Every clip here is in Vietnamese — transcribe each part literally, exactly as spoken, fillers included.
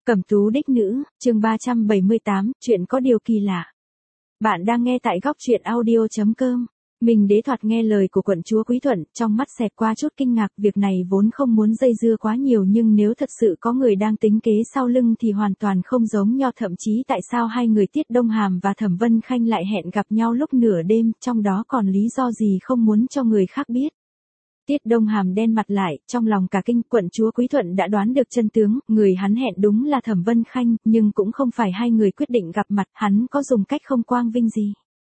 Cẩm tú đích nữ, chương ba trăm bảy mươi tám, chuyện có điều kỳ lạ. Bạn đang nghe tại góc truyện audio chấm com. Mình đế thoạt nghe lời của quận chúa Quý Thuận, trong mắt xẹt qua chút kinh ngạc, việc này vốn không muốn dây dưa quá nhiều nhưng nếu thật sự có người đang tính kế sau lưng thì hoàn toàn không giống nho, thậm chí tại sao hai người Tiết Đông Hàm và Thẩm Vân Khanh lại hẹn gặp nhau lúc nửa đêm, trong đó còn lý do gì không muốn cho người khác biết. Tiết Đông Hàm đen mặt lại, trong lòng cả kinh, quận chúa Quý Thuận đã đoán được chân tướng, người hắn hẹn đúng là Thẩm Vân Khanh, nhưng cũng không phải hai người quyết định gặp mặt, hắn có dùng cách không quang vinh gì.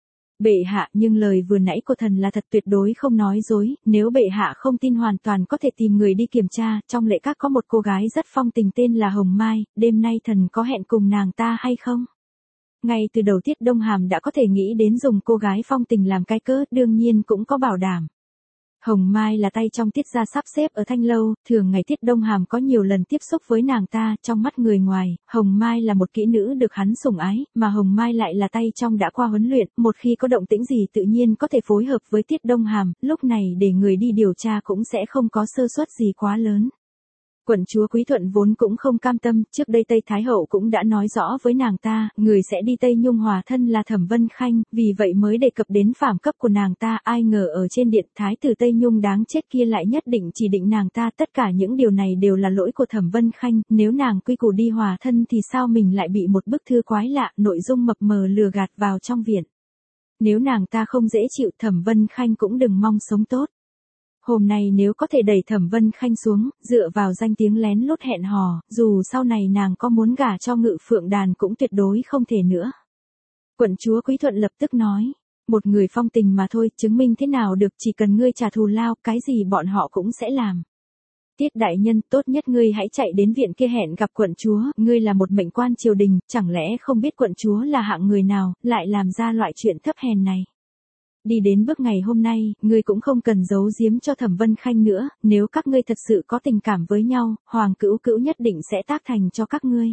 Bệ hạ, nhưng lời vừa nãy của thần là thật, tuyệt đối không nói dối, nếu bệ hạ không tin hoàn toàn có thể tìm người đi kiểm tra, trong lễ các có một cô gái rất phong tình tên là Hồng Mai, đêm nay thần có hẹn cùng nàng ta hay không? Ngay từ đầu Tiết Đông Hàm đã có thể nghĩ đến dùng cô gái phong tình làm cái cớ, đương nhiên cũng có bảo đảm. Hồng Mai là tay trong Tiết gia sắp xếp ở Thanh Lâu, thường ngày Tiết Đông Hàm có nhiều lần tiếp xúc với nàng ta, trong mắt người ngoài, Hồng Mai là một kỹ nữ được hắn sủng ái, mà Hồng Mai lại là tay trong đã qua huấn luyện, một khi có động tĩnh gì tự nhiên có thể phối hợp với Tiết Đông Hàm, lúc này để người đi điều tra cũng sẽ không có sơ suất gì quá lớn. Quận chúa Quý Thuận vốn cũng không cam tâm, trước đây Tây Thái Hậu cũng đã nói rõ với nàng ta, người sẽ đi Tây Nhung hòa thân là Thẩm Vân Khanh, vì vậy mới đề cập đến phàm cấp của nàng ta, ai ngờ ở trên điện Thái tử Tây Nhung đáng chết kia lại nhất định chỉ định nàng ta, tất cả những điều này đều là lỗi của Thẩm Vân Khanh, nếu nàng quy củ đi hòa thân thì sao mình lại bị một bức thư quái lạ, nội dung mập mờ lừa gạt vào trong viện. Nếu nàng ta không dễ chịu, Thẩm Vân Khanh cũng đừng mong sống tốt. Hôm nay nếu có thể đẩy Thẩm Vân Khanh xuống, dựa vào danh tiếng lén lút hẹn hò, dù sau này nàng có muốn gả cho Ngự Phượng Đàn cũng tuyệt đối không thể nữa. Quận chúa Quý Thuận lập tức nói, một người phong tình mà thôi, chứng minh thế nào được, chỉ cần ngươi trả thù lao, cái gì bọn họ cũng sẽ làm. Tiết đại nhân, tốt nhất ngươi hãy chạy đến viện kia hẹn gặp quận chúa, ngươi là một mệnh quan triều đình, chẳng lẽ không biết quận chúa là hạng người nào, lại làm ra loại chuyện thấp hèn này. Đi đến bước ngày hôm nay, ngươi cũng không cần giấu giếm cho Thẩm Vân Khanh nữa, nếu các ngươi thật sự có tình cảm với nhau, Hoàng Cữu Cữu nhất định sẽ tác thành cho các ngươi.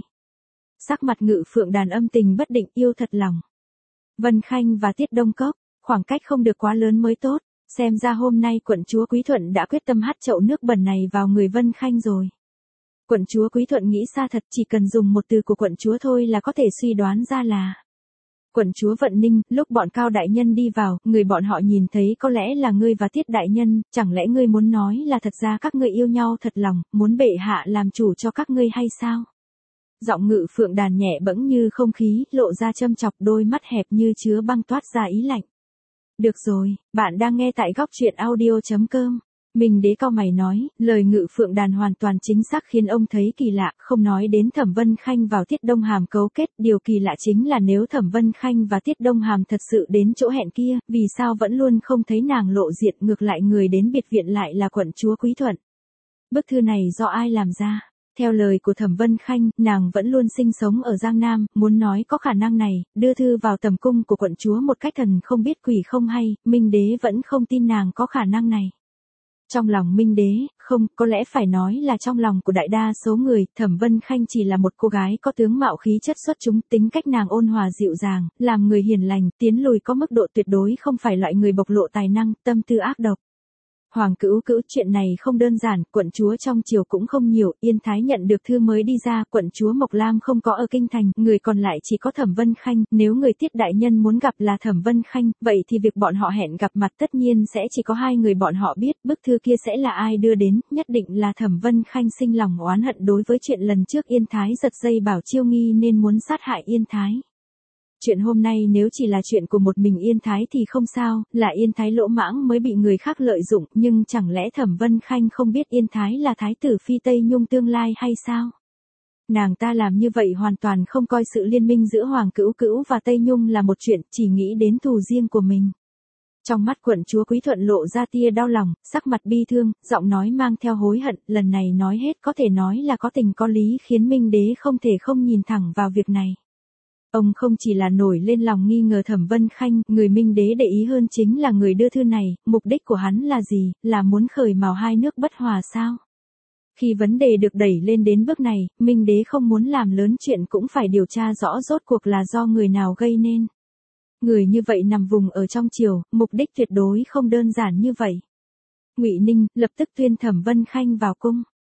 Sắc mặt Ngự Phượng Đàn âm tình bất định, yêu thật lòng. Vân Khanh và Tiết Đông Cốc, khoảng cách không được quá lớn mới tốt, xem ra hôm nay quận chúa Quý Thuận đã quyết tâm hắt chậu nước bẩn này vào người Vân Khanh rồi. Quận chúa Quý Thuận nghĩ xa thật, chỉ cần dùng một từ của quận chúa thôi là có thể suy đoán ra là quận chúa Vận Ninh. Lúc bọn Cao đại nhân đi vào, người bọn họ nhìn thấy có lẽ là ngươi và Tiết đại nhân, chẳng lẽ ngươi muốn nói là thật ra các ngươi yêu nhau thật lòng, muốn bệ hạ làm chủ cho các ngươi hay sao? Giọng Ngự Phượng Đàn nhẹ bẫng như không khí, lộ ra châm chọc, đôi mắt hẹp như chứa băng toát ra ý lạnh. Được rồi, bạn đang nghe tại góc truyện audio chấm com. Mình đế cao mày nói, lời Ngự Phượng Đàn hoàn toàn chính xác khiến ông thấy kỳ lạ, không nói đến Thẩm Vân Khanh vào Tiết Đông Hàm cấu kết, điều kỳ lạ chính là nếu Thẩm Vân Khanh và Tiết Đông Hàm thật sự đến chỗ hẹn kia, vì sao vẫn luôn không thấy nàng lộ diện, ngược lại người đến biệt viện lại là quận chúa Quý Thuận. Bức thư này do ai làm ra? Theo lời của Thẩm Vân Khanh, nàng vẫn luôn sinh sống ở Giang Nam, muốn nói có khả năng này, đưa thư vào tầm cung của quận chúa một cách thần không biết quỷ không hay, Minh đế vẫn không tin nàng có khả năng này. Trong lòng Minh đế, không, có lẽ phải nói là trong lòng của đại đa số người, Thẩm Vân Khanh chỉ là một cô gái có tướng mạo khí chất xuất chúng, tính cách nàng ôn hòa dịu dàng, làm người hiền lành, tiến lùi có mức độ, tuyệt đối không phải loại người bộc lộ tài năng, tâm tư ác độc. Hoàng Cữu Cữu, chuyện này không đơn giản, quận chúa trong triều cũng không nhiều, Yên Thái nhận được thư mới đi ra, quận chúa Mộc Lam không có ở kinh thành, người còn lại chỉ có Thẩm Vân Khanh, nếu người Tiết đại nhân muốn gặp là Thẩm Vân Khanh, vậy thì việc bọn họ hẹn gặp mặt tất nhiên sẽ chỉ có hai người bọn họ biết, bức thư kia sẽ là ai đưa đến, nhất định là Thẩm Vân Khanh sinh lòng oán hận đối với chuyện lần trước Yên Thái giật dây Bảo Chiêu Nghi nên muốn sát hại Yên Thái. Chuyện hôm nay nếu chỉ là chuyện của một mình Yên Thái thì không sao, là Yên Thái lỗ mãng mới bị người khác lợi dụng, nhưng chẳng lẽ Thẩm Vân Khanh không biết Yên Thái là thái tử phi Tây Nhung tương lai hay sao? Nàng ta làm như vậy hoàn toàn không coi sự liên minh giữa Hoàng Cữu Cữu và Tây Nhung là một chuyện, chỉ nghĩ đến thù riêng của mình. Trong mắt quận chúa Quý Thuận lộ ra tia đau lòng, sắc mặt bi thương, giọng nói mang theo hối hận, lần này nói hết có thể nói là có tình có lý, khiến Minh đế không thể không nhìn thẳng vào việc này. Ông không chỉ là nổi lên lòng nghi ngờ Thẩm Vân Khanh, người Minh đế để ý hơn chính là người đưa thư này, mục đích của hắn là gì, là muốn khởi mào hai nước bất hòa sao? Khi vấn đề được đẩy lên đến bước này, Minh đế không muốn làm lớn chuyện cũng phải điều tra rõ rốt cuộc là do người nào gây nên. Người như vậy nằm vùng ở trong triều, mục đích tuyệt đối không đơn giản như vậy. Ngụy Ninh lập tức tuyên Thẩm Vân Khanh vào cung.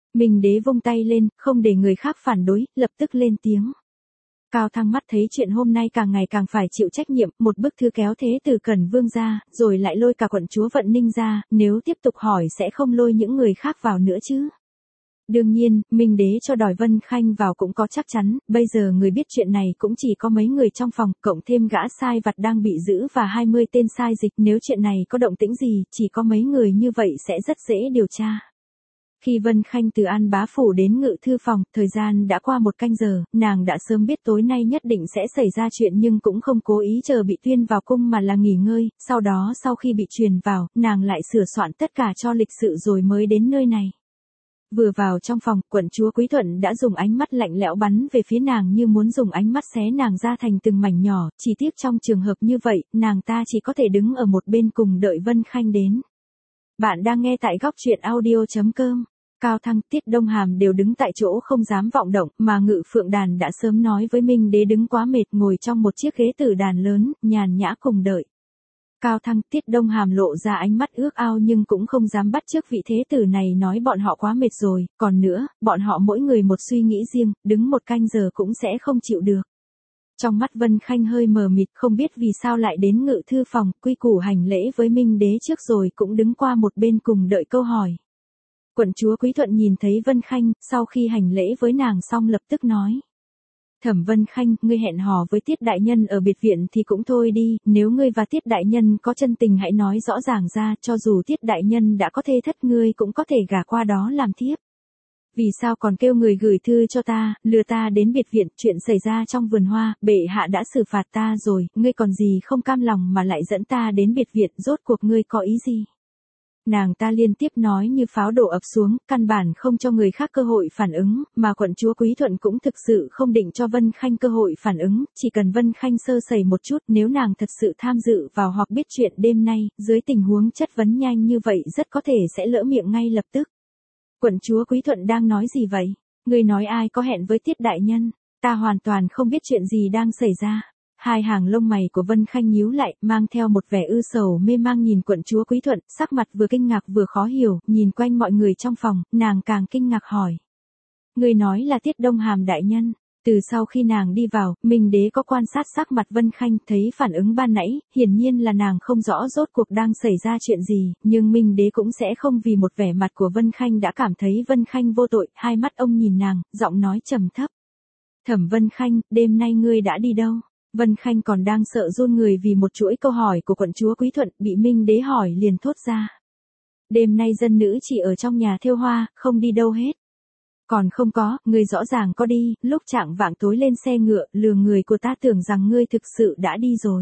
Minh đế vung tay lên, không để người khác phản đối, lập tức lên tiếng. Cao Thăng mắt thấy chuyện hôm nay càng ngày càng phải chịu trách nhiệm, một bức thư kéo thế từ Cẩn Vương ra, rồi lại lôi cả quận chúa Vận Ninh ra, nếu tiếp tục hỏi sẽ không lôi những người khác vào nữa chứ. Đương nhiên, Minh đế cho đòi Vân Khanh vào cũng có chắc chắn, bây giờ người biết chuyện này cũng chỉ có mấy người trong phòng, cộng thêm gã sai vặt đang bị giữ và hai mươi tên sai dịch, nếu chuyện này có động tĩnh gì, chỉ có mấy người như vậy sẽ rất dễ điều tra. Khi Vân Khanh từ An Bá Phủ đến Ngự Thư Phòng, thời gian đã qua một canh giờ, nàng đã sớm biết tối nay nhất định sẽ xảy ra chuyện nhưng cũng không cố ý chờ bị tuyên vào cung mà là nghỉ ngơi, sau đó sau khi bị truyền vào, nàng lại sửa soạn tất cả cho lịch sự rồi mới đến nơi này. Vừa vào trong phòng, quận chúa Quý Thuận đã dùng ánh mắt lạnh lẽo bắn về phía nàng như muốn dùng ánh mắt xé nàng ra thành từng mảnh nhỏ, chỉ tiếc trong trường hợp như vậy, nàng ta chỉ có thể đứng ở một bên cùng đợi Vân Khanh đến. Bạn đang nghe tại góc truyện audio chấm com. Cao Thăng, Tiết Đông Hàm đều đứng tại chỗ không dám vọng động, mà Ngự Phượng Đàn đã sớm nói với Minh đế đứng quá mệt ngồi trong một chiếc ghế tử đàn lớn, nhàn nhã cùng đợi. Cao Thăng, Tiết Đông Hàm lộ ra ánh mắt ước ao nhưng cũng không dám bắt chước vị thế tử này nói bọn họ quá mệt rồi, còn nữa, bọn họ mỗi người một suy nghĩ riêng, đứng một canh giờ cũng sẽ không chịu được. Trong mắt Vân Khanh hơi mờ mịt không biết vì sao lại đến Ngự Thư Phòng, quy củ hành lễ với Minh đế trước rồi cũng đứng qua một bên cùng đợi câu hỏi. Quận chúa Quý Thuận nhìn thấy Vân Khanh, sau khi hành lễ với nàng xong lập tức nói. Thẩm Vân Khanh, ngươi hẹn hò với Tiết đại nhân ở biệt viện thì cũng thôi đi, nếu ngươi và Tiết đại nhân có chân tình hãy nói rõ ràng ra, cho dù Tiết đại nhân đã có thê thất ngươi cũng có thể gả qua đó làm thiếp. Vì sao còn kêu người gửi thư cho ta, lừa ta đến biệt viện, chuyện xảy ra trong vườn hoa, bệ hạ đã xử phạt ta rồi, ngươi còn gì không cam lòng mà lại dẫn ta đến biệt viện, rốt cuộc ngươi có ý gì? Nàng ta liên tiếp nói như pháo đổ ập xuống, căn bản không cho người khác cơ hội phản ứng, mà quận chúa Quý Thuận cũng thực sự không định cho Vân Khanh cơ hội phản ứng, chỉ cần Vân Khanh sơ sẩy một chút, nếu nàng thật sự tham dự vào hoặc biết chuyện đêm nay, dưới tình huống chất vấn nhanh như vậy rất có thể sẽ lỡ miệng ngay lập tức. Quận chúa Quý Thuận đang nói gì vậy? Ngươi nói ai có hẹn với Tiết đại nhân? Ta hoàn toàn không biết chuyện gì đang xảy ra. Hai hàng lông mày của Vân Khanh nhíu lại, mang theo một vẻ ư sầu mê mang nhìn quận chúa Quý Thuận, sắc mặt vừa kinh ngạc vừa khó hiểu, nhìn quanh mọi người trong phòng, nàng càng kinh ngạc hỏi. Người nói là Tiết Đông Hàm đại nhân. Từ sau khi nàng đi vào, Minh đế có quan sát sắc mặt Vân Khanh, thấy phản ứng ban nãy, hiển nhiên là nàng không rõ rốt cuộc đang xảy ra chuyện gì, nhưng Minh đế cũng sẽ không vì một vẻ mặt của Vân Khanh đã cảm thấy Vân Khanh vô tội, hai mắt ông nhìn nàng, giọng nói trầm thấp. Thẩm Vân Khanh, đêm nay ngươi đã đi đâu? Vân Khanh còn đang sợ run người vì một chuỗi câu hỏi của quận chúa Quý Thuận, bị Minh đế hỏi liền thốt ra. Đêm nay dân nữ chỉ ở trong nhà thêu hoa, không đi đâu hết. Còn không có, ngươi rõ ràng có đi, lúc chạng vạng tối lên xe ngựa, lừa người của ta tưởng rằng ngươi thực sự đã đi rồi.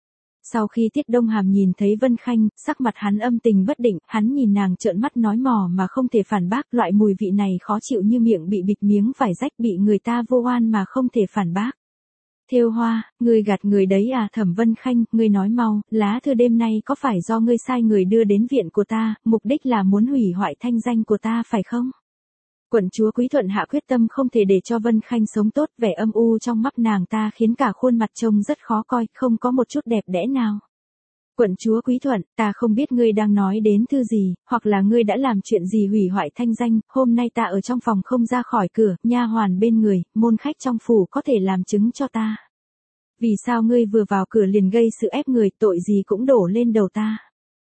Sau khi Tiết Đông Hàm nhìn thấy Vân Khanh, sắc mặt hắn âm tình bất định, hắn nhìn nàng trợn mắt nói mò mà không thể phản bác, loại mùi vị này khó chịu như miệng bị bịt miếng vải rách, bị người ta vô oan mà không thể phản bác. Thêu hoa, ngươi gạt người đấy à? Thẩm Vân Khanh, ngươi nói mau, lá thư đêm nay có phải do ngươi sai người đưa đến viện của ta, mục đích là muốn hủy hoại thanh danh của ta phải không? Quận chúa Quý Thuận hạ quyết tâm không thể để cho Vân Khanh sống tốt, vẻ âm u trong mắt nàng ta khiến cả khuôn mặt trông rất khó coi, không có một chút đẹp đẽ nào. Quận chúa Quý Thuận, ta không biết ngươi đang nói đến thư gì, hoặc là ngươi đã làm chuyện gì hủy hoại thanh danh, hôm nay ta ở trong phòng không ra khỏi cửa, nha hoàn bên người, môn khách trong phủ có thể làm chứng cho ta. Vì sao ngươi vừa vào cửa liền gây sự ép người, tội gì cũng đổ lên đầu ta.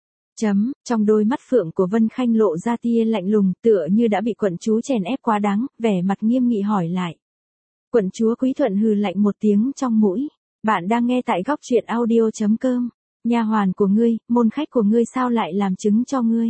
Chấm, trong đôi mắt phượng của Vân Khanh lộ ra tia lạnh lùng, tựa như đã bị quận chúa chèn ép quá đáng, vẻ mặt nghiêm nghị hỏi lại. Quận chúa Quý Thuận hừ lạnh một tiếng trong mũi. Bạn đang nghe tại góc truyện audio chấm com. Nha hoàn của ngươi, môn khách của ngươi sao lại làm chứng cho ngươi?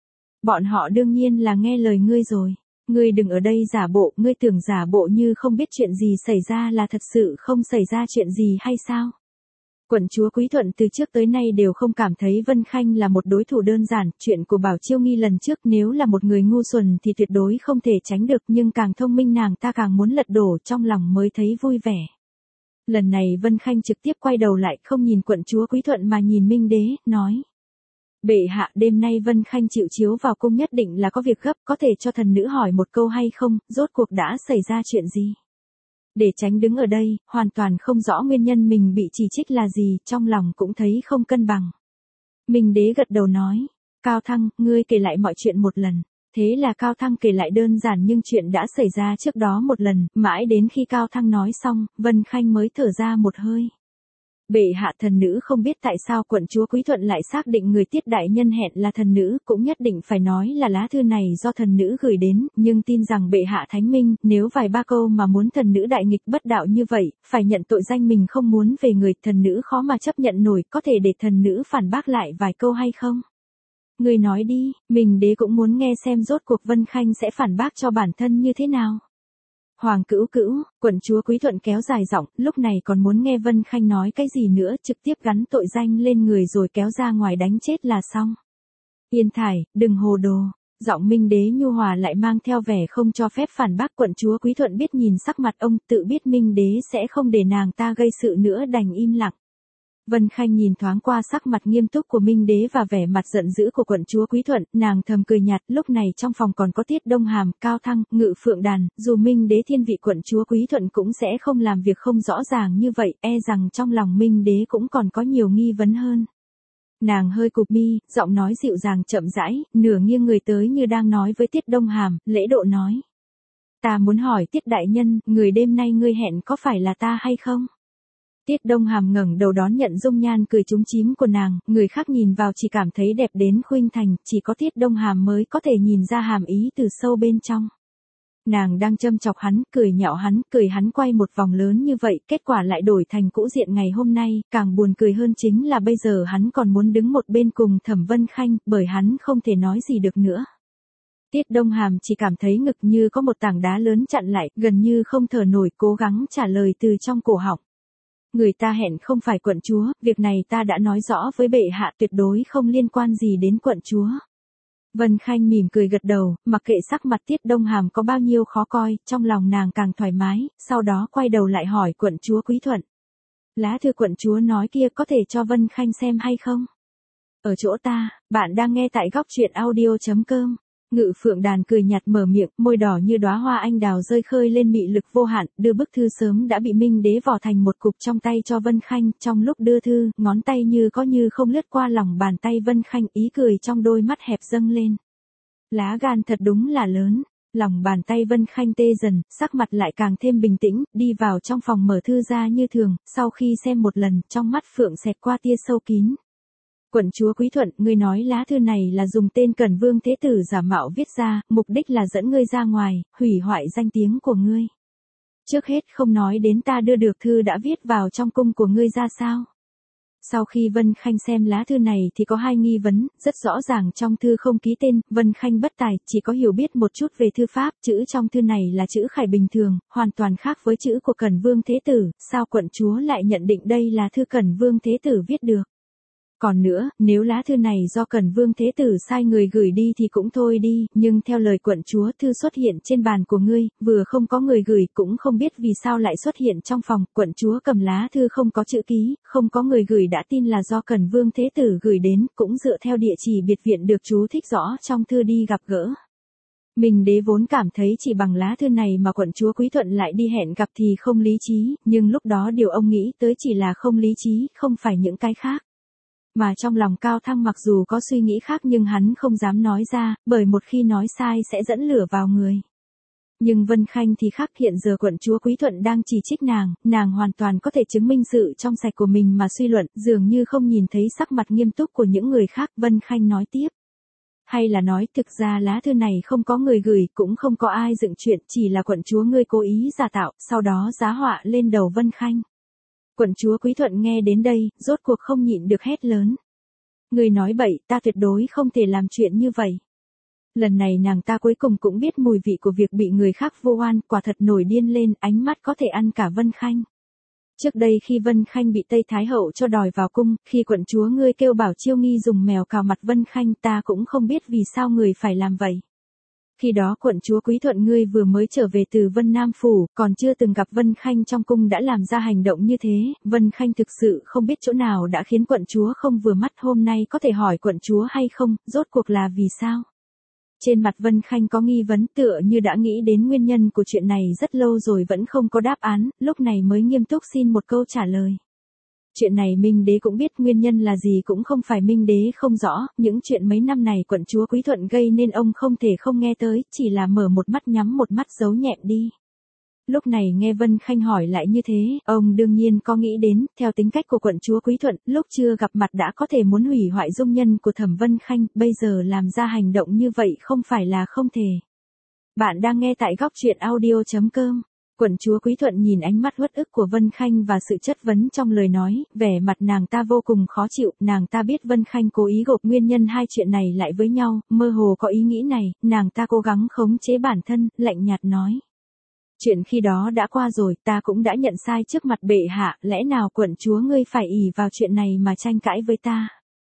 Bọn họ đương nhiên là nghe lời ngươi rồi. Ngươi đừng ở đây giả bộ, ngươi tưởng giả bộ như không biết chuyện gì xảy ra là thật sự không xảy ra chuyện gì hay sao? Quận chúa Quý Thuận từ trước tới nay đều không cảm thấy Vân Khanh là một đối thủ đơn giản, chuyện của Bảo Chiêu Nghi lần trước nếu là một người ngu xuẩn thì tuyệt đối không thể tránh được, nhưng càng thông minh nàng ta càng muốn lật đổ, trong lòng mới thấy vui vẻ. Lần này Vân Khanh trực tiếp quay đầu lại, không nhìn quận chúa Quý Thuận mà nhìn Minh đế, nói. Bệ hạ, đêm nay Vân Khanh chịu chiếu vào cung nhất định là có việc gấp, có thể cho thần nữ hỏi một câu hay không, rốt cuộc đã xảy ra chuyện gì? Để tránh đứng ở đây, hoàn toàn không rõ nguyên nhân mình bị chỉ trích là gì, trong lòng cũng thấy không cân bằng. Minh đế gật đầu nói. Cao Thăng, ngươi kể lại mọi chuyện một lần. Thế là Cao Thăng kể lại đơn giản nhưng chuyện đã xảy ra trước đó một lần, mãi đến khi Cao Thăng nói xong, Vân Khanh mới thở ra một hơi. Bệ hạ, thần nữ không biết tại sao quận chúa Quý Thuận lại xác định người Tiết đại nhân hẹn là thần nữ, cũng nhất định phải nói là lá thư này do thần nữ gửi đến, nhưng tin rằng bệ hạ thánh minh, nếu vài ba câu mà muốn thần nữ đại nghịch bất đạo như vậy, phải nhận tội danh mình không muốn về người, thần nữ khó mà chấp nhận nổi, có thể để thần nữ phản bác lại vài câu hay không? Người nói đi, mình đế cũng muốn nghe xem rốt cuộc Vân Khanh sẽ phản bác cho bản thân như thế nào. Hoàng cữu cữu, quận chúa Quý Thuận kéo dài giọng, lúc này còn muốn nghe Vân Khanh nói cái gì nữa, trực tiếp gắn tội danh lên người rồi kéo ra ngoài đánh chết là xong. Yên Thải, đừng hồ đồ. Giọng Minh đế nhu hòa lại mang theo vẻ không cho phép phản bác. Quận chúa Quý Thuận biết nhìn sắc mặt ông, tự biết Minh đế sẽ không để nàng ta gây sự nữa đành im lặng. Vân Khanh nhìn thoáng qua sắc mặt nghiêm túc của Minh đế và vẻ mặt giận dữ của quận chúa Quý Thuận, nàng thầm cười nhạt. Lúc này trong phòng còn có Tiết Đông Hàm, Cao Thăng, Ngự Phượng Đàn, dù Minh đế thiên vị quận chúa Quý Thuận cũng sẽ không làm việc không rõ ràng như vậy, e rằng trong lòng Minh đế cũng còn có nhiều nghi vấn hơn. Nàng hơi cụp mi, giọng nói dịu dàng chậm rãi, nửa nghiêng người tới như đang nói với Tiết Đông Hàm, lễ độ nói: "Ta muốn hỏi Tiết đại nhân, người đêm nay ngươi hẹn có phải là ta hay không?" Tiết Đông Hàm ngẩng đầu đón nhận dung nhan cười trúng chím của nàng, người khác nhìn vào chỉ cảm thấy đẹp đến khuynh thành, chỉ có Tiết Đông Hàm mới có thể nhìn ra hàm ý từ sâu bên trong. Nàng đang châm chọc hắn, cười nhạo hắn, cười hắn quay một vòng lớn như vậy, kết quả lại đổi thành cũ diện ngày hôm nay, càng buồn cười hơn chính là bây giờ hắn còn muốn đứng một bên cùng Thẩm Vân Khanh, bởi hắn không thể nói gì được nữa. Tiết Đông Hàm chỉ cảm thấy ngực như có một tảng đá lớn chặn lại, gần như không thở nổi, cố gắng trả lời từ trong cổ họng. Người ta hẹn không phải quận chúa, việc này ta đã nói rõ với bệ hạ, tuyệt đối không liên quan gì đến quận chúa. Vân Khanh mỉm cười gật đầu, mặc kệ sắc mặt Tiết Đông Hàm có bao nhiêu khó coi, trong lòng nàng càng thoải mái, sau đó quay đầu lại hỏi quận chúa Quý Thuận. Lá thư quận chúa nói kia có thể cho Vân Khanh xem hay không? Ở chỗ ta, bạn đang nghe tại góc truyện audio chấm com. Ngự Phượng Đàn cười nhạt mở miệng, môi đỏ như đóa hoa anh đào rơi khơi lên mị lực vô hạn, đưa bức thư sớm đã bị Minh đế vò thành một cục trong tay cho Vân Khanh, trong lúc đưa thư, ngón tay như có như không lướt qua lòng bàn tay Vân Khanh, ý cười trong đôi mắt hẹp dâng lên. Lá gan thật đúng là lớn, lòng bàn tay Vân Khanh tê dần, sắc mặt lại càng thêm bình tĩnh, đi vào trong phòng mở thư ra như thường, sau khi xem một lần, trong mắt Phượng xẹt qua tia sâu kín. Quận chúa Quý Thuận, ngươi nói lá thư này là dùng tên Cẩn Vương Thế Tử giả mạo viết ra, mục đích là dẫn ngươi ra ngoài, hủy hoại danh tiếng của ngươi. Trước hết không nói đến ta đưa được thư đã viết vào trong cung của ngươi ra sao. Sau khi Vân Khanh xem lá thư này thì có hai nghi vấn, rất rõ ràng trong thư không ký tên, Vân Khanh bất tài, chỉ có hiểu biết một chút về thư pháp, chữ trong thư này là chữ khải bình thường, hoàn toàn khác với chữ của Cẩn Vương Thế Tử, sao quận chúa lại nhận định đây là thư Cẩn Vương Thế Tử viết được. Còn nữa, nếu lá thư này do Cẩn Vương Thế Tử sai người gửi đi thì cũng thôi đi, nhưng theo lời quận chúa, thư xuất hiện trên bàn của ngươi, vừa không có người gửi, cũng không biết vì sao lại xuất hiện trong phòng, quận chúa cầm lá thư không có chữ ký, không có người gửi đã tin là do Cẩn Vương Thế Tử gửi đến, cũng dựa theo địa chỉ biệt viện được chú thích rõ trong thư đi gặp gỡ. Minh đế vốn cảm thấy chỉ bằng lá thư này mà quận chúa Quý Thuận lại đi hẹn gặp thì không lý trí, nhưng lúc đó điều ông nghĩ tới chỉ là không lý trí, không phải những cái khác. Mà trong lòng Cao Thăng mặc dù có suy nghĩ khác nhưng hắn không dám nói ra, bởi một khi nói sai sẽ dẫn lửa vào người. Nhưng Vân Khanh thì khác, hiện giờ quận chúa Quý Thuận đang chỉ trích nàng, nàng hoàn toàn có thể chứng minh sự trong sạch của mình mà suy luận, dường như không nhìn thấy sắc mặt nghiêm túc của những người khác. Vân Khanh nói tiếp. Hay là nói thực ra lá thư này không có người gửi, cũng không có ai dựng chuyện, chỉ là quận chúa ngươi cố ý giả tạo, sau đó giá họa lên đầu Vân Khanh. Quận chúa Quý Thuận nghe đến đây, rốt cuộc không nhịn được hét lớn. Người nói bậy, ta tuyệt đối không thể làm chuyện như vậy. Lần này nàng ta cuối cùng cũng biết mùi vị của việc bị người khác vu oan, quả thật nổi điên lên, ánh mắt có thể ăn cả Vân Khanh. Trước đây khi Vân Khanh bị Tây Thái Hậu cho đòi vào cung, khi quận chúa ngươi kêu bảo Chiêu Nghi dùng mèo cào mặt Vân Khanh, ta cũng không biết vì sao người phải làm vậy. Khi đó quận chúa Quý Thuận ngươi vừa mới trở về từ Vân Nam Phủ, còn chưa từng gặp Vân Khanh trong cung đã làm ra hành động như thế, Vân Khanh thực sự không biết chỗ nào đã khiến quận chúa không vừa mắt, hôm nay có thể hỏi quận chúa hay không, rốt cuộc là vì sao? Trên mặt Vân Khanh có nghi vấn, tựa như đã nghĩ đến nguyên nhân của chuyện này rất lâu rồi vẫn không có đáp án, lúc này mới nghiêm túc xin một câu trả lời. Chuyện này Minh Đế cũng biết, nguyên nhân là gì cũng không phải Minh Đế không rõ, những chuyện mấy năm này quận chúa Quý Thuận gây nên ông không thể không nghe tới, chỉ là mở một mắt nhắm một mắt giấu nhẹm đi. Lúc này nghe Vân Khanh hỏi lại như thế, ông đương nhiên có nghĩ đến, theo tính cách của quận chúa Quý Thuận, lúc chưa gặp mặt đã có thể muốn hủy hoại dung nhân của Thẩm Vân Khanh, bây giờ làm ra hành động như vậy không phải là không thể. Bạn đang nghe tại góc truyện audio chấm com. Quận chúa Quý Thuận nhìn ánh mắt uất ức của Vân Khanh và sự chất vấn trong lời nói, vẻ mặt nàng ta vô cùng khó chịu, nàng ta biết Vân Khanh cố ý gộp nguyên nhân hai chuyện này lại với nhau, mơ hồ có ý nghĩ này, nàng ta cố gắng khống chế bản thân, lạnh nhạt nói. Chuyện khi đó đã qua rồi, ta cũng đã nhận sai trước mặt bệ hạ, lẽ nào quận chúa ngươi phải ỷ vào chuyện này mà tranh cãi với ta?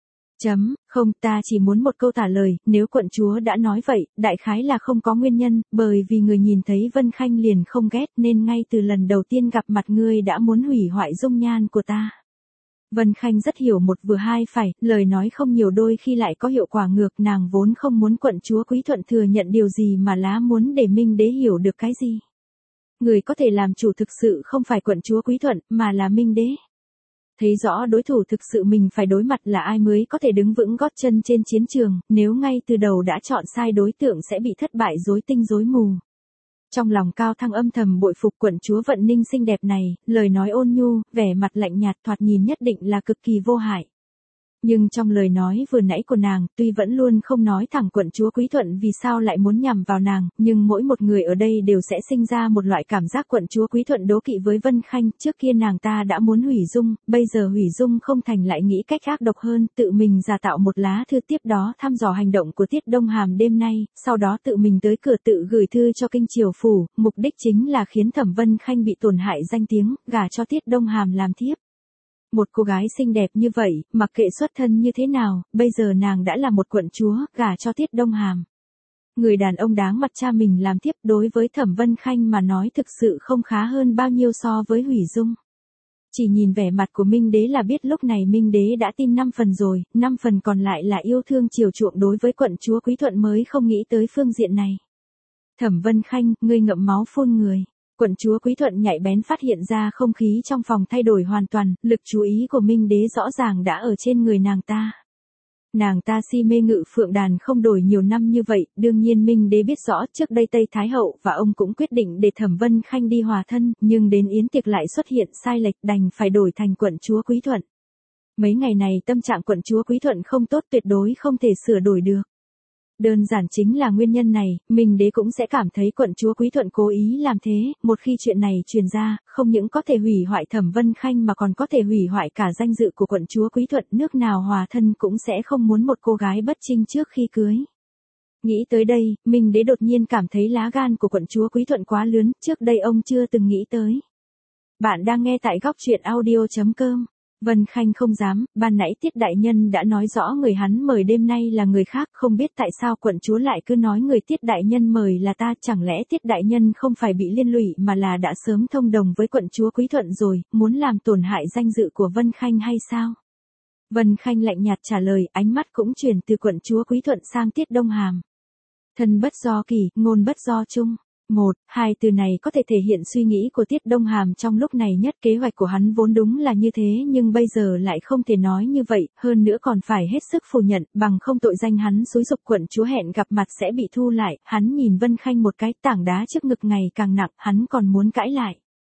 Chấm, không, ta chỉ muốn một câu trả lời, nếu quận chúa đã nói vậy, đại khái là không có nguyên nhân, bởi vì người nhìn thấy Vân Khanh liền không ghét nên ngay từ lần đầu tiên gặp mặt ngươi đã muốn hủy hoại dung nhan của ta. Vân Khanh rất hiểu một vừa hai phải, lời nói không nhiều đôi khi lại có hiệu quả ngược, nàng vốn không muốn quận chúa Quý Thuận thừa nhận điều gì mà lá muốn để Minh Đế hiểu được cái gì. Người có thể làm chủ thực sự không phải quận chúa Quý Thuận, mà là Minh Đế. Thấy rõ đối thủ thực sự mình phải đối mặt là ai mới có thể đứng vững gót chân trên chiến trường, nếu ngay từ đầu đã chọn sai đối tượng sẽ bị thất bại rối tinh rối mù. Trong lòng Cao Thăng âm thầm bội phục quận chúa Vận Ninh xinh đẹp này, lời nói ôn nhu, vẻ mặt lạnh nhạt thoạt nhìn nhất định là cực kỳ vô hại. Nhưng trong lời nói vừa nãy của nàng, tuy vẫn luôn không nói thẳng quận chúa Quý Thuận vì sao lại muốn nhằm vào nàng, nhưng mỗi một người ở đây đều sẽ sinh ra một loại cảm giác quận chúa Quý Thuận đố kỵ với Vân Khanh, trước kia nàng ta đã muốn hủy dung, bây giờ hủy dung không thành lại nghĩ cách ác độc hơn, tự mình giả tạo một lá thư tiếp đó thăm dò hành động của Tiết Đông Hàm đêm nay, sau đó tự mình tới cửa tự gửi thư cho kinh triều phủ, mục đích chính là khiến Thẩm Vân Khanh bị tổn hại danh tiếng, gả cho Tiết Đông Hàm làm thiếp. Một cô gái xinh đẹp như vậy, mặc kệ xuất thân như thế nào, bây giờ nàng đã là một quận chúa, gả cho Tiết Đông Hàm. Người đàn ông đáng mặt cha mình làm thiếp đối với Thẩm Vân Khanh mà nói thực sự không khá hơn bao nhiêu so với hủy dung. Chỉ nhìn vẻ mặt của Minh Đế là biết lúc này Minh Đế đã tin năm phần rồi, năm phần còn lại là yêu thương chiều chuộng đối với quận chúa Quý Thuận mới không nghĩ tới phương diện này. Thẩm Vân Khanh, ngươi ngậm máu phun người. Quận chúa Quý Thuận nhạy bén phát hiện ra không khí trong phòng thay đổi hoàn toàn, lực chú ý của Minh Đế rõ ràng đã ở trên người nàng ta. Nàng ta si mê Ngự Phượng Đàn không đổi nhiều năm như vậy, đương nhiên Minh Đế biết rõ trước đây Tây Thái Hậu và ông cũng quyết định để Thẩm Vân Khanh đi hòa thân, nhưng đến yến tiệc lại xuất hiện sai lệch đành phải đổi thành quận chúa Quý Thuận. Mấy ngày này tâm trạng quận chúa Quý Thuận không tốt, tuyệt đối không thể sửa đổi được. Đơn giản chính là nguyên nhân này, Minh Đế cũng sẽ cảm thấy quận chúa Quý Thuận cố ý làm thế, một khi chuyện này truyền ra, không những có thể hủy hoại Thẩm Vân Khanh mà còn có thể hủy hoại cả danh dự của quận chúa Quý Thuận, nước nào hòa thân cũng sẽ không muốn một cô gái bất trinh trước khi cưới. Nghĩ tới đây, Minh Đế đột nhiên cảm thấy lá gan của quận chúa Quý Thuận quá lớn, trước đây ông chưa từng nghĩ tới. Bạn đang nghe tại góc truyện audio chấm com. Vân Khanh không dám, ban nãy Tiết đại nhân đã nói rõ người hắn mời đêm nay là người khác, không biết tại sao quận chúa lại cứ nói người Tiết đại nhân mời là ta, chẳng lẽ Tiết đại nhân không phải bị liên lụy mà là đã sớm thông đồng với quận chúa Quý Thuận rồi, muốn làm tổn hại danh dự của Vân Khanh hay sao? Vân Khanh lạnh nhạt trả lời, ánh mắt cũng chuyển từ quận chúa Quý Thuận sang Tiết Đông Hàm. Thân bất do kỳ, ngôn bất do chung. Một, hai từ này có thể thể hiện suy nghĩ của Tiết Đông Hàm trong lúc này nhất, kế hoạch của hắn vốn đúng là như thế nhưng bây giờ lại không thể nói như vậy, hơn nữa còn phải hết sức phủ nhận, bằng không tội danh hắn xúi giục quận chúa hẹn gặp mặt sẽ bị thu lại, hắn nhìn Vân Khanh một cái, tảng đá trước ngực ngày càng nặng, hắn còn muốn cãi lại.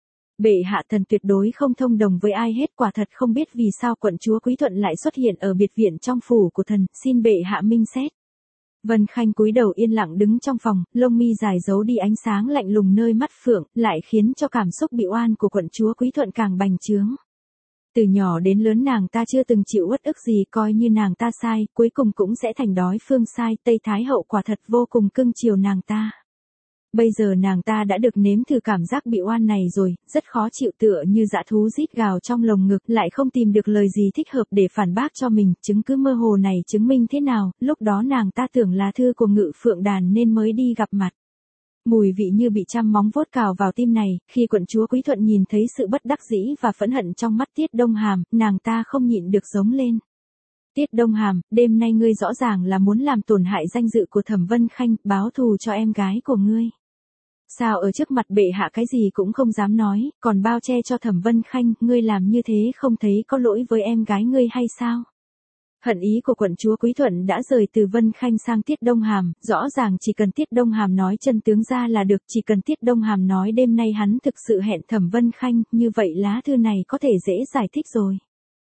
Bệ hạ thần tuyệt đối không thông đồng với ai hết, quả thật không biết vì sao quận chúa Quý Thuận lại xuất hiện ở biệt viện trong phủ của thần, xin bệ hạ minh xét. Vân Khanh cúi đầu yên lặng đứng trong phòng, lông mi dài giấu đi ánh sáng lạnh lùng nơi mắt phượng, lại khiến cho cảm xúc bị oan của quận chúa Quý Thuận càng bành trướng. Từ nhỏ đến lớn nàng ta chưa từng chịu uất ức gì, coi như nàng ta sai, cuối cùng cũng sẽ thành đối phương sai, Tây Thái Hậu quả thật vô cùng cưng chiều nàng ta. Bây giờ nàng ta đã được nếm thử cảm giác bị oan này rồi, rất khó chịu, tựa như dã thú rít gào trong lồng ngực, lại không tìm được lời gì thích hợp để phản bác cho mình, chứng cứ mơ hồ này chứng minh thế nào, lúc đó nàng ta tưởng là thư của Ngự Phượng Đàn nên mới đi gặp mặt. Mùi vị như bị trăm móng vuốt cào vào tim này, khi quận chúa Quý Thuận nhìn thấy sự bất đắc dĩ và phẫn hận trong mắt Tiết Đông Hàm, nàng ta không nhịn được giống lên. Tiết Đông Hàm, đêm nay ngươi rõ ràng là muốn làm tổn hại danh dự của Thẩm Vân Khanh, báo thù cho em gái của ngươi. Sao ở trước mặt bệ hạ cái gì cũng không dám nói, còn bao che cho Thẩm Vân Khanh, ngươi làm như thế không thấy có lỗi với em gái ngươi hay sao? Hận ý của quận chúa Quý Thuận đã rời từ Vân Khanh sang Tiết Đông Hàm, rõ ràng chỉ cần Tiết Đông Hàm nói chân tướng ra là được, chỉ cần Tiết Đông Hàm nói đêm nay hắn thực sự hẹn Thẩm Vân Khanh, như vậy lá thư này có thể dễ giải thích rồi.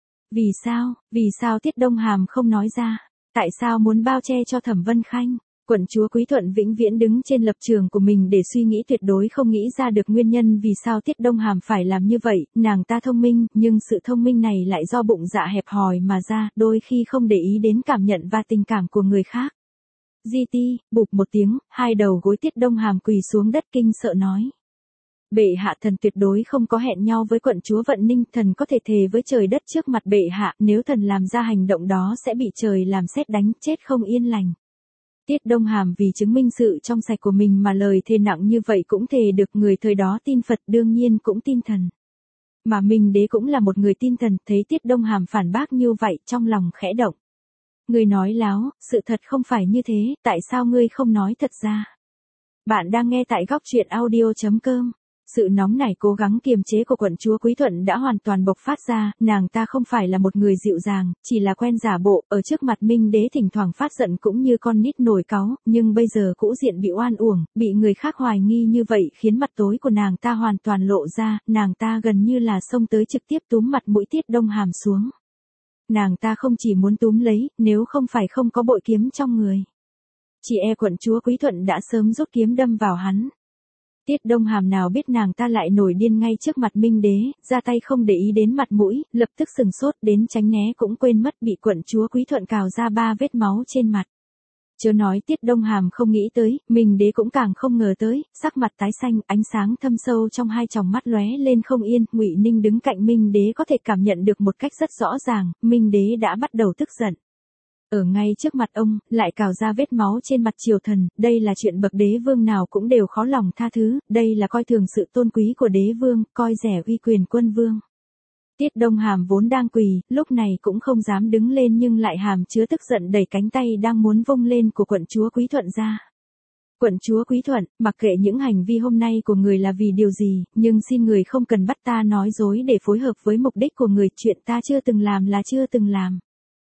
Vì sao, vì sao Tiết Đông Hàm không nói ra? Tại sao muốn bao che cho Thẩm Vân Khanh? Quận chúa Quý Thuận vĩnh viễn đứng trên lập trường của mình để suy nghĩ, tuyệt đối không nghĩ ra được nguyên nhân vì sao Tiết Đông Hàm phải làm như vậy, nàng ta thông minh, nhưng sự thông minh này lại do bụng dạ hẹp hòi mà ra, đôi khi không để ý đến cảm nhận và tình cảm của người khác. Di ti, bụp một tiếng, hai đầu gối Tiết Đông Hàm quỳ xuống đất kinh sợ nói. Bệ hạ, thần tuyệt đối không có hẹn nhau với quận chúa Vận Ninh, thần có thể thề với trời đất trước mặt bệ hạ, nếu thần làm ra hành động đó sẽ bị trời làm sét đánh chết không yên lành. Tiết Đông Hàm vì chứng minh sự trong sạch của mình mà lời thề nặng như vậy cũng thề được, người thời đó tin Phật đương nhiên cũng tin thần. Mà Minh Đế cũng là một người tin thần, thấy Tiết Đông Hàm phản bác như vậy trong lòng khẽ động. Ngươi nói láo, sự thật không phải như thế, tại sao ngươi không nói thật ra? Bạn đang nghe tại góc truyện audio chấm com. Sự nóng nảy cố gắng kiềm chế của quận chúa Quý Thuận đã hoàn toàn bộc phát ra, nàng ta không phải là một người dịu dàng, chỉ là quen giả bộ, ở trước mặt Minh Đế thỉnh thoảng phát giận cũng như con nít nổi cáu, nhưng bây giờ cũ diện bị oan uổng, bị người khác hoài nghi như vậy khiến mặt tối của nàng ta hoàn toàn lộ ra, nàng ta gần như là xông tới trực tiếp túm mặt mũi Tiết Đông Hàm xuống. Nàng ta không chỉ muốn túm lấy, nếu không phải không có bội kiếm trong người. Chỉ e quận chúa Quý Thuận đã sớm rút kiếm đâm vào hắn. Tiết Đông Hàm nào biết nàng ta lại nổi điên ngay trước mặt Minh Đế, ra tay không để ý đến mặt mũi, lập tức sừng sốt đến tránh né cũng quên mất bị quận chúa Quý Thuận cào ra ba vết máu trên mặt. Chớ nói Tiết Đông Hàm không nghĩ tới, Minh Đế cũng càng không ngờ tới, sắc mặt tái xanh, ánh sáng thâm sâu trong hai tròng mắt lóe lên không yên, Ngụy Ninh đứng cạnh Minh Đế có thể cảm nhận được một cách rất rõ ràng, Minh Đế đã bắt đầu tức giận. Ở ngay trước mặt ông, lại cào ra vết máu trên mặt triều thần, đây là chuyện bậc đế vương nào cũng đều khó lòng tha thứ, đây là coi thường sự tôn quý của đế vương, coi rẻ uy quyền quân vương. Tiết Đông Hàm vốn đang quỳ, lúc này cũng không dám đứng lên nhưng lại hàm chứa tức giận đẩy cánh tay đang muốn vung lên của quận chúa Quý Thuận ra. Quận chúa Quý Thuận, mặc kệ những hành vi hôm nay của người là vì điều gì, nhưng xin người không cần bắt ta nói dối để phối hợp với mục đích của người, chuyện ta chưa từng làm là chưa từng làm.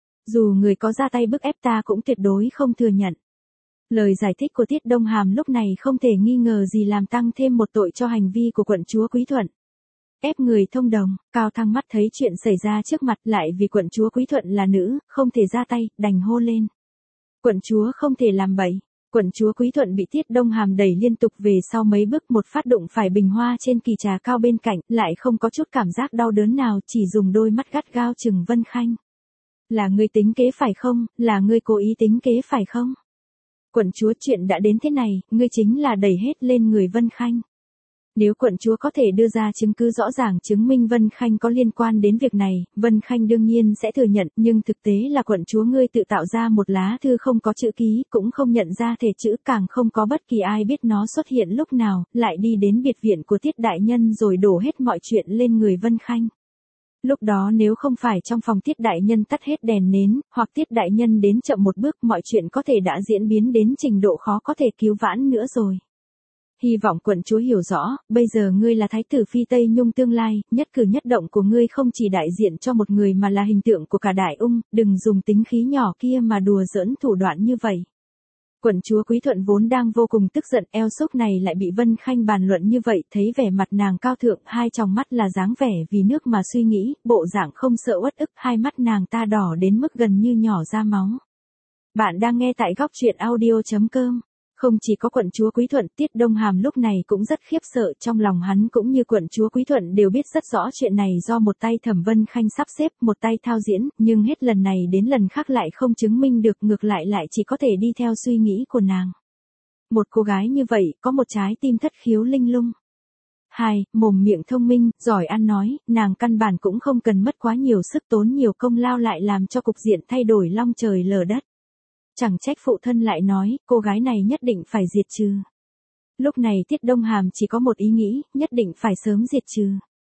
Dù người có ra tay bức ép ta cũng tuyệt đối không thừa nhận. Lời giải thích của Tiết Đông Hàm lúc này không thể nghi ngờ gì làm tăng thêm một tội cho hành vi của quận chúa Quý Thuận. Ép người thông đồng, Cao Thăng mắt thấy chuyện xảy ra trước mặt lại vì quận chúa Quý Thuận là nữ, không thể ra tay, đành hô lên. Quận chúa không thể làm bậy. Quận chúa Quý Thuận bị Tiết Đông Hàm đẩy liên tục về sau mấy bước, một phát đụng phải bình hoa trên kỳ trà cao bên cạnh, lại không có chút cảm giác đau đớn nào, chỉ dùng đôi mắt gắt gao chừng Vân Khanh. Là ngươi tính kế phải không, là ngươi cố ý tính kế phải không? Quận chúa, chuyện đã đến thế này, ngươi chính là đẩy hết lên người Vân Khanh. Nếu quận chúa có thể đưa ra chứng cứ rõ ràng chứng minh Vân Khanh có liên quan đến việc này, Vân Khanh đương nhiên sẽ thừa nhận, nhưng thực tế là quận chúa ngươi tự tạo ra một lá thư không có chữ ký, cũng không nhận ra thể chữ, càng không có bất kỳ ai biết nó xuất hiện lúc nào, lại đi đến biệt viện của Tiết đại nhân rồi đổ hết mọi chuyện lên người Vân Khanh. Lúc đó nếu không phải trong phòng Tiết đại nhân tắt hết đèn nến, hoặc Tiết đại nhân đến chậm một bước, mọi chuyện có thể đã diễn biến đến trình độ khó có thể cứu vãn nữa rồi. Hy vọng quận chúa hiểu rõ, bây giờ ngươi là thái tử phi Tây Nhung tương lai, nhất cử nhất động của ngươi không chỉ đại diện cho một người mà là hình tượng của cả Đại Ung, đừng dùng tính khí nhỏ kia mà đùa giỡn thủ đoạn như vậy. Quận chúa Quý Thuận vốn đang vô cùng tức giận, eo xúc này lại bị Vân Khanh bàn luận như vậy, thấy vẻ mặt nàng cao thượng, hai tròng mắt là dáng vẻ vì nước mà suy nghĩ, bộ dạng không sợ uất ức, hai mắt nàng ta đỏ đến mức gần như nhỏ ra máu. Bạn đang nghe tại góc truyện audio chấm com. Không chỉ có quận chúa Quý Thuận, Tiết Đông Hàm lúc này cũng rất khiếp sợ, trong lòng hắn cũng như quận chúa Quý Thuận đều biết rất rõ chuyện này do một tay Thẩm Vân Khanh sắp xếp, một tay thao diễn, nhưng hết lần này đến lần khác lại không chứng minh được, ngược lại lại chỉ có thể đi theo suy nghĩ của nàng. Một cô gái như vậy, có một trái tim thất khiếu linh lung. Hai, mồm miệng thông minh, giỏi ăn nói, nàng căn bản cũng không cần mất quá nhiều sức tốn nhiều công lao lại làm cho cục diện thay đổi long trời lở đất. Chẳng trách phụ thân lại nói, cô gái này nhất định phải diệt trừ. Lúc này Tiết Đông Hàm chỉ có một ý nghĩ, nhất định phải sớm diệt trừ.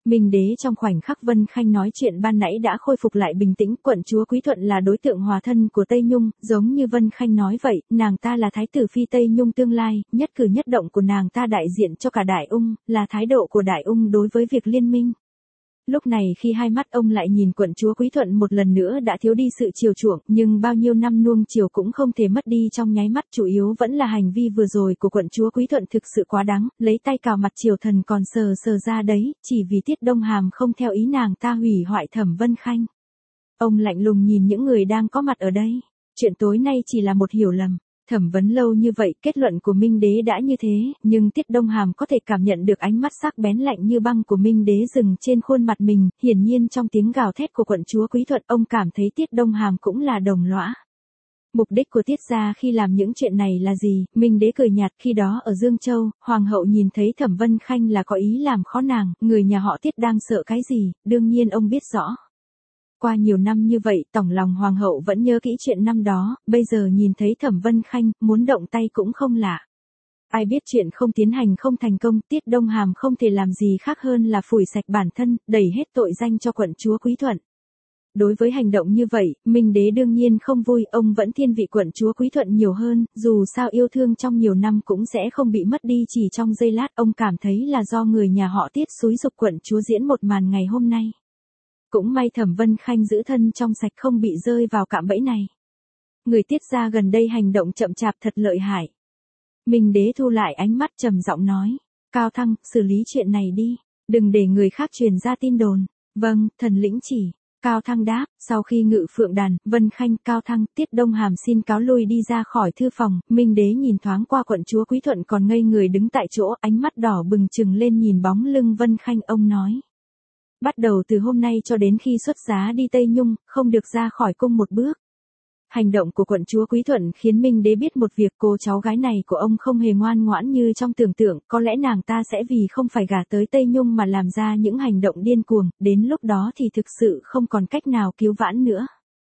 Minh đế trong khoảnh khắc Vân Khanh nói chuyện ban nãy đã khôi phục lại bình tĩnh, quận chúa Quý Thuận là đối tượng hòa thân của Tây Nhung, giống như Vân Khanh nói vậy, nàng ta là thái tử phi Tây Nhung tương lai, nhất cử nhất động của nàng ta đại diện cho cả Đại Ung, là thái độ của Đại Ung đối với việc liên minh. Lúc này khi hai mắt ông lại nhìn quận chúa Quý Thuận một lần nữa đã thiếu đi sự chiều chuộng, nhưng bao nhiêu năm nuông chiều cũng không thể mất đi trong nháy mắt, chủ yếu vẫn là hành vi vừa rồi của quận chúa Quý Thuận thực sự quá đáng, lấy tay cào mặt triều thần còn sờ sờ ra đấy, chỉ vì Tiết Đông Hàm không theo ý nàng ta hủy hoại Thẩm Vân Khanh. Ông lạnh lùng nhìn những người đang có mặt ở đây, chuyện tối nay chỉ là một hiểu lầm. Thẩm vấn lâu như vậy, kết luận của Minh đế đã như thế, nhưng Tiết Đông Hàm có thể cảm nhận được ánh mắt sắc bén lạnh như băng của Minh đế dừng trên khuôn mặt mình, hiển nhiên trong tiếng gào thét của quận chúa Quý Thuận, ông cảm thấy Tiết Đông Hàm cũng là đồng lõa. Mục đích của Tiết gia khi làm những chuyện này là gì? Minh đế cười nhạt, khi đó ở Dương Châu, hoàng hậu nhìn thấy Thẩm Vân Khanh là có ý làm khó nàng, người nhà họ Tiết đang sợ cái gì, đương nhiên ông biết rõ. Qua nhiều năm như vậy, tổng lòng hoàng hậu vẫn nhớ kỹ chuyện năm đó, bây giờ nhìn thấy Thẩm Vân Khanh, muốn động tay cũng không lạ. Ai biết chuyện không tiến hành không thành công, Tiết Đông Hàm không thể làm gì khác hơn là phủi sạch bản thân, đẩy hết tội danh cho quận chúa Quý Thuận. Đối với hành động như vậy, Minh đế đương nhiên không vui, ông vẫn thiên vị quận chúa Quý Thuận nhiều hơn, dù sao yêu thương trong nhiều năm cũng sẽ không bị mất đi chỉ trong giây lát, ông cảm thấy là do người nhà họ Tiết xúi giục quận chúa diễn một màn ngày hôm nay. Cũng may Thẩm Vân Khanh giữ thân trong sạch không bị rơi vào cạm bẫy này. Người Tiết gia gần đây hành động chậm chạp thật lợi hại. Minh đế thu lại ánh mắt trầm giọng nói, Cao Thăng, xử lý chuyện này đi, đừng để người khác truyền ra tin đồn. Vâng, thần lĩnh chỉ. Cao Thăng đáp, sau khi ngự phượng đàn, Vân Khanh, Cao Thăng, Tiết Đông Hàm xin cáo lui đi ra khỏi thư phòng, Minh đế nhìn thoáng qua quận chúa Quý Thuận còn ngây người đứng tại chỗ, ánh mắt đỏ bừng trừng lên nhìn bóng lưng Vân Khanh, ông nói. Bắt đầu từ hôm nay cho đến khi xuất giá đi Tây Nhung, không được ra khỏi cung một bước. Hành động của quận chúa Quý Thuận khiến Minh đế biết một việc, cô cháu gái này của ông không hề ngoan ngoãn như trong tưởng tượng, có lẽ nàng ta sẽ vì không phải gả tới Tây Nhung mà làm ra những hành động điên cuồng, đến lúc đó thì thực sự không còn cách nào cứu vãn nữa.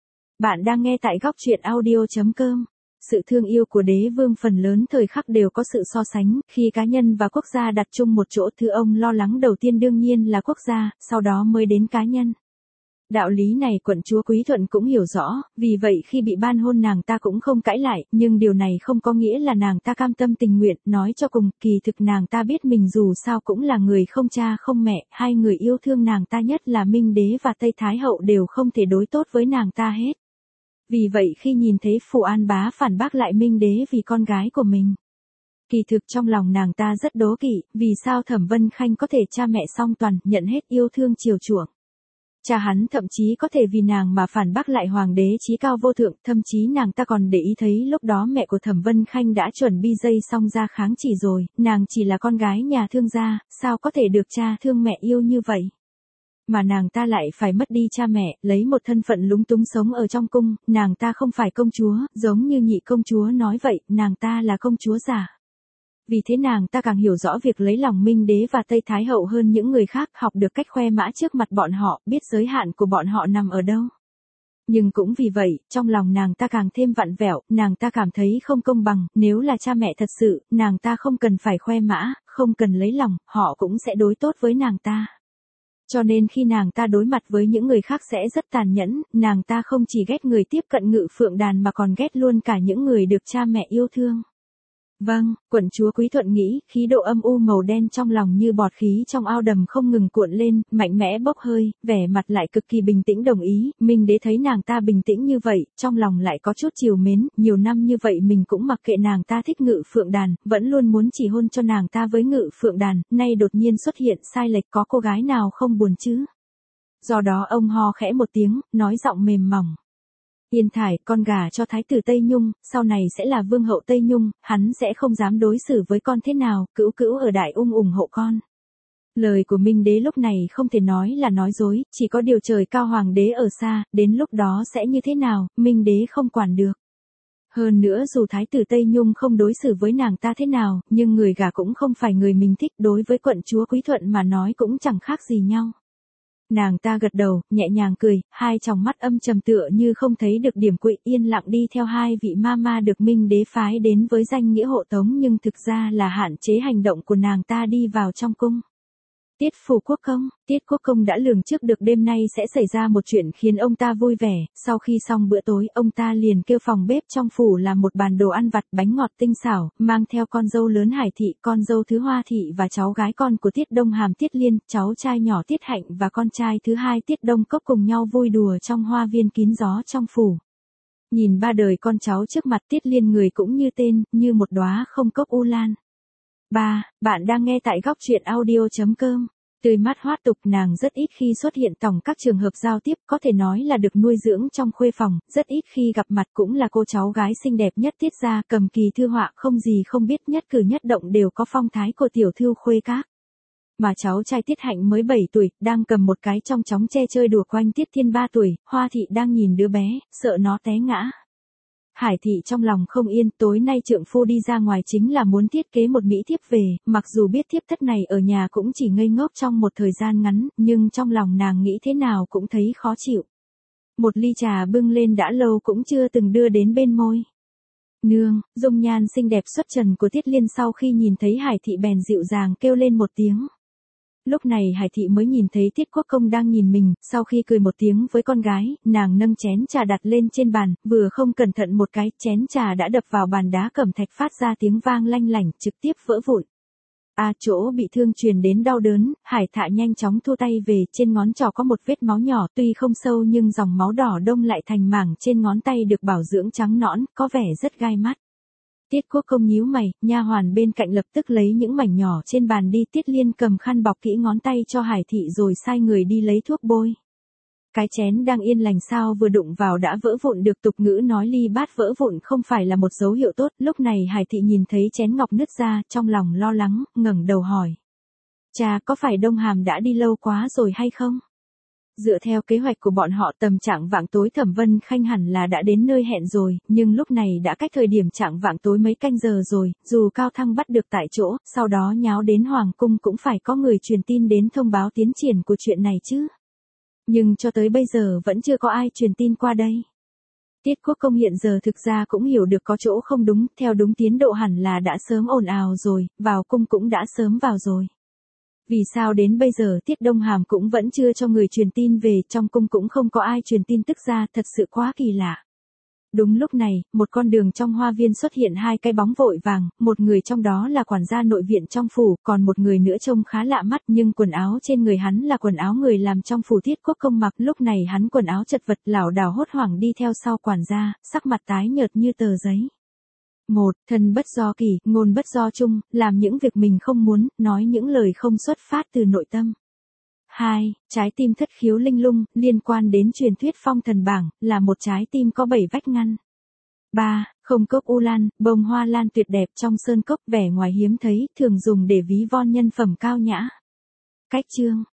Bạn đang nghe tại góc truyện audio chấm com. Sự thương yêu của đế vương phần lớn thời khắc đều có sự so sánh, khi cá nhân và quốc gia đặt chung một chỗ, thứ ông lo lắng đầu tiên đương nhiên là quốc gia, sau đó mới đến cá nhân. Đạo lý này quận chúa Quý Thuận cũng hiểu rõ, vì vậy khi bị ban hôn nàng ta cũng không cãi lại, nhưng điều này không có nghĩa là nàng ta cam tâm tình nguyện, nói cho cùng, kỳ thực nàng ta biết mình dù sao cũng là người không cha không mẹ, hai người yêu thương nàng ta nhất là Minh đế và Tây Thái hậu đều không thể đối tốt với nàng ta hết. Vì vậy khi nhìn thấy Phù An Bá phản bác lại Minh đế vì con gái của mình, kỳ thực trong lòng nàng ta rất đố kỵ, vì sao Thẩm Vân Khanh có thể cha mẹ song toàn, nhận hết yêu thương chiều chuộng. Cha hắn thậm chí có thể vì nàng mà phản bác lại hoàng đế chí cao vô thượng, thậm chí nàng ta còn để ý thấy lúc đó mẹ của Thẩm Vân Khanh đã chuẩn bị dây xong ra kháng chỉ rồi, nàng chỉ là con gái nhà thương gia, sao có thể được cha thương mẹ yêu như vậy. Mà nàng ta lại phải mất đi cha mẹ, lấy một thân phận lúng túng sống ở trong cung, nàng ta không phải công chúa, giống như nhị công chúa nói vậy, nàng ta là công chúa giả. Vì thế nàng ta càng hiểu rõ việc lấy lòng Minh đế và Tây Thái hậu hơn những người khác, học được cách khoe mã trước mặt bọn họ, biết giới hạn của bọn họ nằm ở đâu. Nhưng cũng vì vậy, trong lòng nàng ta càng thêm vặn vẹo, nàng ta cảm thấy không công bằng, nếu là cha mẹ thật sự, nàng ta không cần phải khoe mã, không cần lấy lòng, họ cũng sẽ đối tốt với nàng ta. Cho nên khi nàng ta đối mặt với những người khác sẽ rất tàn nhẫn, nàng ta không chỉ ghét người tiếp cận ngự phượng đàn mà còn ghét luôn cả những người được cha mẹ yêu thương. Vâng, quận chúa Quý Thuận nghĩ, khí độ âm u màu đen trong lòng như bọt khí trong ao đầm không ngừng cuộn lên, mạnh mẽ bốc hơi, vẻ mặt lại cực kỳ bình tĩnh đồng ý, Minh đế thấy nàng ta bình tĩnh như vậy, trong lòng lại có chút trìu mến, nhiều năm như vậy mình cũng mặc kệ nàng ta thích ngự phượng đàn, vẫn luôn muốn chỉ hôn cho nàng ta với ngự phượng đàn, nay đột nhiên xuất hiện sai lệch, có cô gái nào không buồn chứ. Do đó ông ho khẽ một tiếng, nói giọng mềm mỏng. Yên Thải, con gả cho thái tử Tây Nhung, sau này sẽ là vương hậu Tây Nhung, hắn sẽ không dám đối xử với con thế nào, cữu cữu ở Đại Ung ủng hộ con. Lời của Minh đế lúc này không thể nói là nói dối, chỉ có điều trời cao hoàng đế ở xa, đến lúc đó sẽ như thế nào, Minh đế không quản được. Hơn nữa dù thái tử Tây Nhung không đối xử với nàng ta thế nào, nhưng người gả cũng không phải người mình thích, đối với quận chúa Quý Thuận mà nói cũng chẳng khác gì nhau. Nàng ta gật đầu, nhẹ nhàng cười, hai tròng mắt âm trầm tựa như không thấy được điểm quỵ, yên lặng đi theo hai vị ma ma được Minh đế phái đến với danh nghĩa hộ tống nhưng thực ra là hạn chế hành động của nàng ta đi vào trong cung. Tiết Phủ Quốc Công, Tiết Quốc Công đã lường trước được đêm nay sẽ xảy ra một chuyện khiến ông ta vui vẻ, sau khi xong bữa tối, ông ta liền kêu phòng bếp trong phủ làm một bàn đồ ăn vặt bánh ngọt tinh xảo, mang theo con dâu lớn Hải Thị, con dâu thứ Hoa Thị và cháu gái con của Tiết Đông Hàm Tiết Liên, cháu trai nhỏ Tiết Hạnh và con trai thứ hai Tiết Đông Cốc cùng nhau vui đùa trong hoa viên kín gió trong phủ. Nhìn ba đời con cháu trước mặt Tiết Liên người cũng như tên, như một đóa không cốc u lan. ba. Bạn đang nghe tại góc truyện audio.com. Tươi mát hoát tục, nàng rất ít khi xuất hiện tổng các trường hợp giao tiếp, có thể nói là được nuôi dưỡng trong khuê phòng, rất ít khi gặp mặt, cũng là cô cháu gái xinh đẹp nhất Tiết gia, cầm kỳ thư họa không gì không biết, nhất cử nhất động đều có phong thái của tiểu thư khuê các. Mà cháu trai Tiết Hạnh mới bảy tuổi, đang cầm một cái trong chóng tre chơi đùa quanh Tiết Thiên ba tuổi, Hoa Thị đang nhìn đứa bé, sợ nó té ngã. Hải Thị trong lòng không yên, tối nay trượng phu đi ra ngoài chính là muốn thiết kế một mỹ thiếp về, mặc dù biết thiếp thất này ở nhà cũng chỉ ngây ngốc trong một thời gian ngắn, nhưng trong lòng nàng nghĩ thế nào cũng thấy khó chịu. Một ly trà bưng lên đã lâu cũng chưa từng đưa đến bên môi. Nương, dung nhan xinh đẹp xuất trần của Tiết Liên sau khi nhìn thấy Hải Thị bèn dịu dàng kêu lên một tiếng. Lúc này Hải Thị mới nhìn thấy Tiết Quốc Công đang nhìn mình, sau khi cười một tiếng với con gái, nàng nâng chén trà đặt lên trên bàn, vừa không cẩn thận một cái, chén trà đã đập vào bàn đá cẩm thạch phát ra tiếng vang lanh lảnh, trực tiếp vỡ vụn. À, chỗ bị thương truyền đến đau đớn, Hải Thạ nhanh chóng thu tay về, trên ngón trỏ có một vết máu nhỏ, tuy không sâu nhưng dòng máu đỏ đông lại thành mảng trên ngón tay được bảo dưỡng trắng nõn, có vẻ rất gai mắt. Tiết Quốc Công nhíu mày, nha hoàn bên cạnh lập tức lấy những mảnh nhỏ trên bàn đi, Tiết Liên cầm khăn bọc kỹ ngón tay cho Hải Thị rồi sai người đi lấy thuốc bôi. Cái chén đang yên lành sao vừa đụng vào đã vỡ vụn, được tục ngữ nói ly bát vỡ vụn không phải là một dấu hiệu tốt, lúc này Hải Thị nhìn thấy chén ngọc nứt ra, trong lòng lo lắng, ngẩng đầu hỏi. Cha, có phải Đông Hàm đã đi lâu quá rồi hay không? Dựa theo kế hoạch của bọn họ tầm trạng vạng tối Thẩm Vân Khanh hẳn là đã đến nơi hẹn rồi, nhưng lúc này đã cách thời điểm trạng vạng tối mấy canh giờ rồi, dù Cao Thăng bắt được tại chỗ, sau đó nháo đến Hoàng Cung cũng phải có người truyền tin đến thông báo tiến triển của chuyện này chứ. Nhưng cho tới bây giờ vẫn chưa có ai truyền tin qua đây. Tiết Quốc Công hiện giờ thực ra cũng hiểu được có chỗ không đúng, theo đúng tiến độ hẳn là đã sớm ồn ào rồi, vào cung cũng đã sớm vào rồi. Vì sao đến bây giờ Tiết Đông Hàm cũng vẫn chưa cho người truyền tin về, trong cung cũng không có ai truyền tin tức ra, thật sự quá kỳ lạ. Đúng lúc này, một con đường trong hoa viên xuất hiện hai cái bóng vội vàng, một người trong đó là quản gia nội viện trong phủ, còn một người nữa trông khá lạ mắt nhưng quần áo trên người hắn là quần áo người làm trong phủ Tiết Quốc Công mặc, lúc này hắn quần áo chật vật lảo đảo hốt hoảng đi theo sau quản gia, sắc mặt tái nhợt như tờ giấy. Một, thân bất do kỳ, ngôn bất do chung, làm những việc mình không muốn, nói những lời không xuất phát từ nội tâm. Hai, trái tim thất khiếu linh lung, liên quan đến truyền thuyết phong thần bảng, là một trái tim có bảy vách ngăn. Ba, không cốc u lan, bông hoa lan tuyệt đẹp trong sơn cốc, vẻ ngoài hiếm thấy, thường dùng để ví von nhân phẩm cao nhã. Cách chương.